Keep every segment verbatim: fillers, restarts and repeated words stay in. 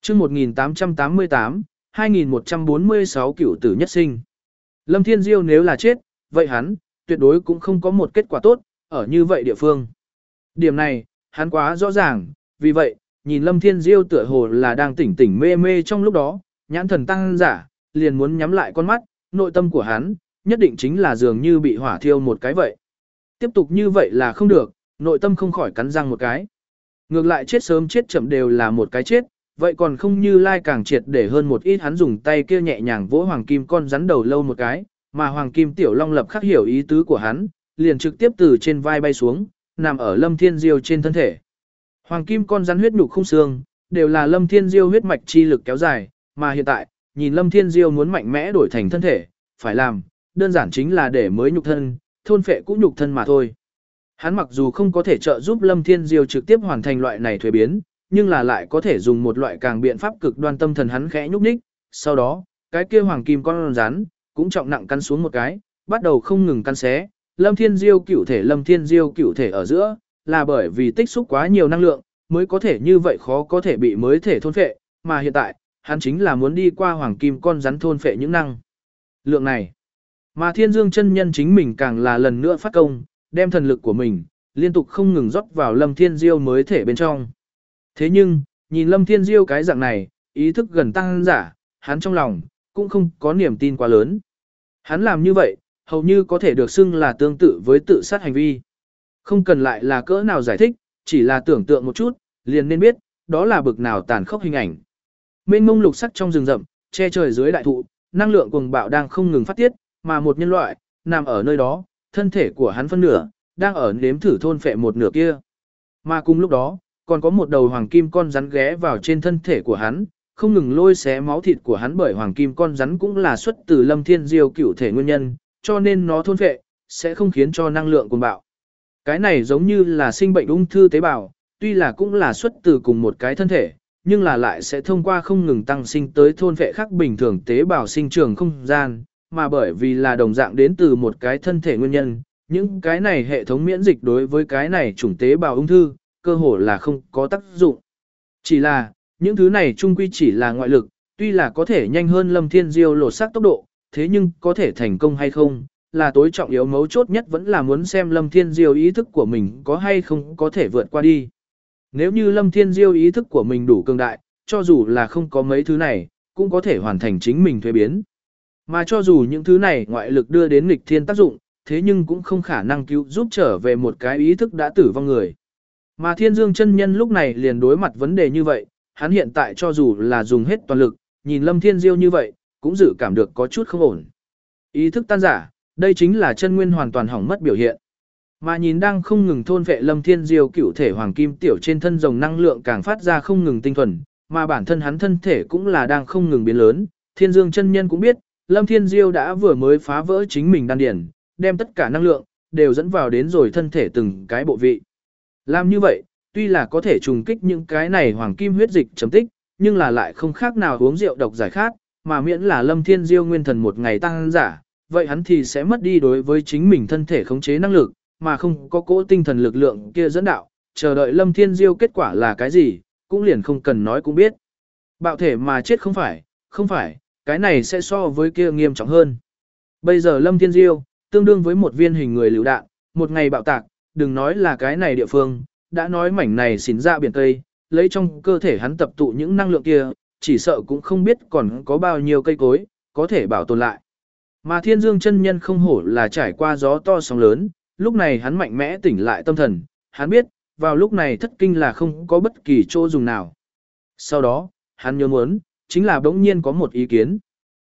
chương một nghìn tám trăm tám mươi tám, hai nghìn một trăm bốn mươi sáu cửu tử nhất sinh. Lâm Thiên Diêu nếu là chết, vậy hắn, tuyệt đối cũng không có một kết quả tốt, ở như vậy địa phương. Điểm này, hắn quá rõ ràng, vì vậy, nhìn Lâm Thiên Diêu tựa hồ là đang tỉnh tỉnh mê mê trong lúc đó, nhãn thần tăng giả, liền muốn nhắm lại con mắt, nội tâm của hắn, nhất định chính là dường như bị hỏa thiêu một cái vậy. Tiếp tục như vậy là không được, nội tâm không khỏi cắn răng một cái. Ngược lại chết sớm chết chậm đều là một cái chết, vậy còn không Như Lai càng triệt để hơn một ít. Hắn dùng tay kia nhẹ nhàng vỗ hoàng kim con rắn đầu lâu một cái, mà hoàng kim tiểu long lập khắc hiểu ý tứ của hắn, liền trực tiếp từ trên vai bay xuống, nằm ở Lâm Thiên Diêu trên thân thể. Hoàng kim con rắn huyết nhục không xương, đều là Lâm Thiên Diêu huyết mạch chi lực kéo dài, mà hiện tại, nhìn Lâm Thiên Diêu muốn mạnh mẽ đổi thành thân thể, phải làm, đơn giản chính là để mới nhục thân, thôn phệ cũ nhục thân mà thôi. Hắn mặc dù không có thể trợ giúp Lâm Thiên Diêu trực tiếp hoàn thành loại này thuế biến, nhưng là lại có thể dùng một loại càng biện pháp cực đoan. Tâm thần hắn khẽ nhúc nhích, sau đó, cái kia hoàng kim con rắn cũng trọng nặng cắn xuống một cái, bắt đầu không ngừng cắn xé. Lâm Thiên Diêu cửu thể Lâm Thiên Diêu cửu thể ở giữa, là bởi vì tích xúc quá nhiều năng lượng, mới có thể như vậy khó có thể bị mới thể thôn phệ, mà hiện tại, hắn chính là muốn đi qua hoàng kim con rắn thôn phệ những năng lượng này. Mà Thiên Dương chân nhân chính mình càng là lần nữa phát công, đem thần lực của mình liên tục không ngừng rót vào Lâm Thiên Diêu mới thể bên trong. Thế nhưng, nhìn Lâm Thiên Diêu cái dạng này, ý thức gần tăng giả, hắn trong lòng cũng không có niềm tin quá lớn. Hắn làm như vậy, hầu như có thể được xưng là tương tự với tự sát hành vi. Không cần lại là cỡ nào giải thích, chỉ là tưởng tượng một chút, liền nên biết, đó là bực nào tàn khốc hình ảnh. Mênh mông lục sắc trong rừng rậm, che trời dưới đại thụ, năng lượng cuồng bạo đang không ngừng phát tiết, mà một nhân loại nằm ở nơi đó, thân thể của hắn phân nửa đang ở nếm thử thôn phệ một nửa kia. Mà cùng lúc đó, còn có một đầu hoàng kim con rắn ghé vào trên thân thể của hắn, không ngừng lôi xé máu thịt của hắn, bởi hoàng kim con rắn cũng là xuất từ Lâm Thiên Diêu cửu thể nguyên nhân, cho nên nó thôn phệ sẽ không khiến cho năng lượng cuồng bạo. Cái này giống như là sinh bệnh ung thư tế bào, tuy là cũng là xuất từ cùng một cái thân thể, nhưng là lại sẽ thông qua không ngừng tăng sinh tới thôn phệ khác bình thường tế bào sinh trường không gian, mà bởi vì là đồng dạng đến từ một cái thân thể nguyên nhân, những cái này hệ thống miễn dịch đối với cái này chủng tế bào ung thư, cơ hồ là không có tác dụng. Chỉ là, những thứ này chung quy chỉ là ngoại lực, tuy là có thể nhanh hơn Lâm Thiên Diêu lột xác tốc độ, thế nhưng có thể thành công hay không, là tối trọng yếu mấu chốt nhất vẫn là muốn xem Lâm Thiên Diêu ý thức của mình có hay không có thể vượt qua đi. Nếu như Lâm Thiên Diêu ý thức của mình đủ cường đại, cho dù là không có mấy thứ này, cũng có thể hoàn thành chính mình thuế biến. Mà cho dù những thứ này ngoại lực đưa đến nghịch thiên tác dụng, thế nhưng cũng không khả năng cứu giúp trở về một cái ý thức đã tử vong người. Mà Thiên Dương chân nhân lúc này liền đối mặt vấn đề như vậy, hắn hiện tại cho dù là dùng hết toàn lực, nhìn Lâm Thiên Diêu như vậy, cũng dự cảm được có chút không ổn. Ý thức tan giả, đây chính là chân nguyên hoàn toàn hỏng mất biểu hiện. Mà nhìn đang không ngừng thôn vệ Lâm Thiên Diêu cửu thể hoàng kim tiểu trên thân rồng năng lượng càng phát ra không ngừng tinh thuần, mà bản thân hắn thân thể cũng là đang không ngừng biến lớn. Thiên Dương chân nhân cũng biết, Lâm Thiên Diêu đã vừa mới phá vỡ chính mình đan điển, đem tất cả năng lượng đều dẫn vào đến rồi thân thể từng cái bộ vị. Làm như vậy, tuy là có thể trùng kích những cái này hoàng kim huyết dịch chấm tích, nhưng là lại không khác nào uống rượu độc giải khát, mà miễn là Lâm Thiên Diêu nguyên thần một ngày tăng giả, vậy hắn thì sẽ mất đi đối với chính mình thân thể khống chế năng lực, mà không có cỗ tinh thần lực lượng kia dẫn đạo, chờ đợi Lâm Thiên Diêu kết quả là cái gì, cũng liền không cần nói cũng biết. Bạo thể mà chết không phải, không phải, cái này sẽ so với kia nghiêm trọng hơn. Bây giờ Lâm Thiên Diêu, tương đương với một viên hình người lựu đạn, một ngày bạo tạc, đừng nói là cái này địa phương, đã nói mảnh này xỉn ra biển Tây, lấy trong cơ thể hắn tập tụ những năng lượng kia, chỉ sợ cũng không biết còn có bao nhiêu cây cối, có thể bảo tồn lại. Mà Thiên Dương chân nhân không hổ là trải qua gió to sóng lớn, lúc này hắn mạnh mẽ tỉnh lại tâm thần, hắn biết, vào lúc này thất kinh là không có bất kỳ chỗ dùng nào. Sau đó, hắn nhớ muốn, chính là bỗng nhiên có một ý kiến.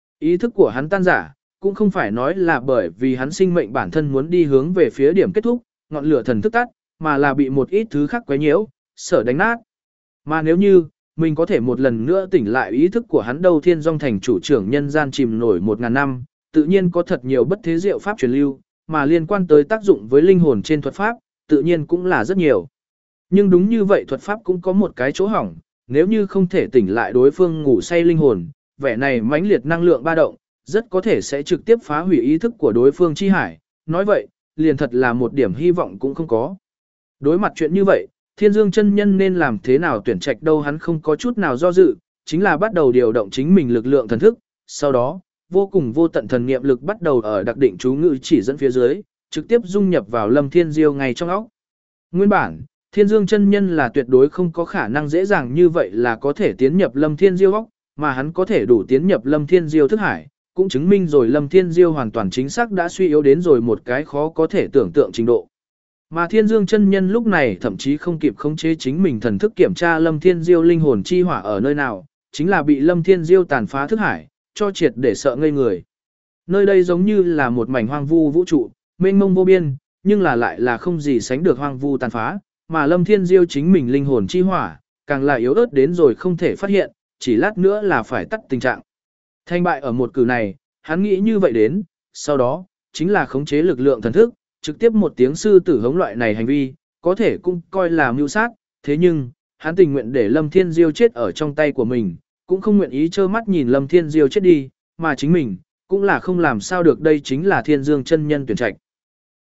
Ý thức của hắn tan giả, cũng không phải nói là bởi vì hắn sinh mệnh bản thân muốn đi hướng về phía điểm kết thúc, ngọn lửa thần thức tắt, mà là bị một ít thứ khác quấy nhiễu, sở đánh nát. Mà nếu như, mình có thể một lần nữa tỉnh lại ý thức của hắn đâu Thiên Dung thành chủ trưởng nhân gian chìm nổi một ngàn năm, tự nhiên có thật nhiều bất thế diệu pháp truyền lưu, mà liên quan tới tác dụng với linh hồn trên thuật pháp, tự nhiên cũng là rất nhiều. Nhưng đúng như vậy thuật pháp cũng có một cái chỗ hỏng, nếu như không thể tỉnh lại đối phương ngủ say linh hồn, vẻ này mãnh liệt năng lượng ba động, rất có thể sẽ trực tiếp phá hủy ý thức của đối phương chi hải, nói vậy, liền thật là một điểm hy vọng cũng không có. Đối mặt chuyện như vậy, Thiên Dương chân nhân nên làm thế nào tuyển trạch đâu hắn không có chút nào do dự, chính là bắt đầu điều động chính mình lực lượng thần thức, sau đó, vô cùng vô tận thần niệm lực bắt đầu ở đặc định chú ngữ chỉ dẫn phía dưới, trực tiếp dung nhập vào Lâm Thiên Diêu ngay trong óc. Nguyên bản, Thiên Dương chân nhân là tuyệt đối không có khả năng dễ dàng như vậy là có thể tiến nhập Lâm Thiên Diêu óc, mà hắn có thể đủ tiến nhập Lâm Thiên Diêu thức hải, cũng chứng minh rồi Lâm Thiên Diêu hoàn toàn chính xác đã suy yếu đến rồi một cái khó có thể tưởng tượng trình độ. Mà Thiên Dương chân nhân lúc này thậm chí không kịp khống chế chính mình thần thức kiểm tra Lâm Thiên Diêu linh hồn chi hỏa ở nơi nào, chính là bị Lâm Thiên Diêu tàn phá thức hải, cho triệt để sợ ngây người. Nơi đây giống như là một mảnh hoang vu vũ trụ, mênh mông vô biên, nhưng là lại là không gì sánh được hoang vu tàn phá, mà Lâm Thiên Diêu chính mình linh hồn chi hỏa, càng là yếu ớt đến rồi không thể phát hiện, chỉ lát nữa là phải tắt tình trạng. Thành bại ở một cử này, hắn nghĩ như vậy đến, sau đó, chính là khống chế lực lượng thần thức, trực tiếp một tiếng sư tử hống loại này hành vi, có thể cũng coi là mưu sát, thế nhưng, hắn tình nguyện để Lâm Thiên Diêu chết ở trong tay của mình, cũng không nguyện ý trơ mắt nhìn Lâm Thiên Diêu chết đi, mà chính mình, cũng là không làm sao được đây chính là Thiên Dương chân nhân tuyển trạch.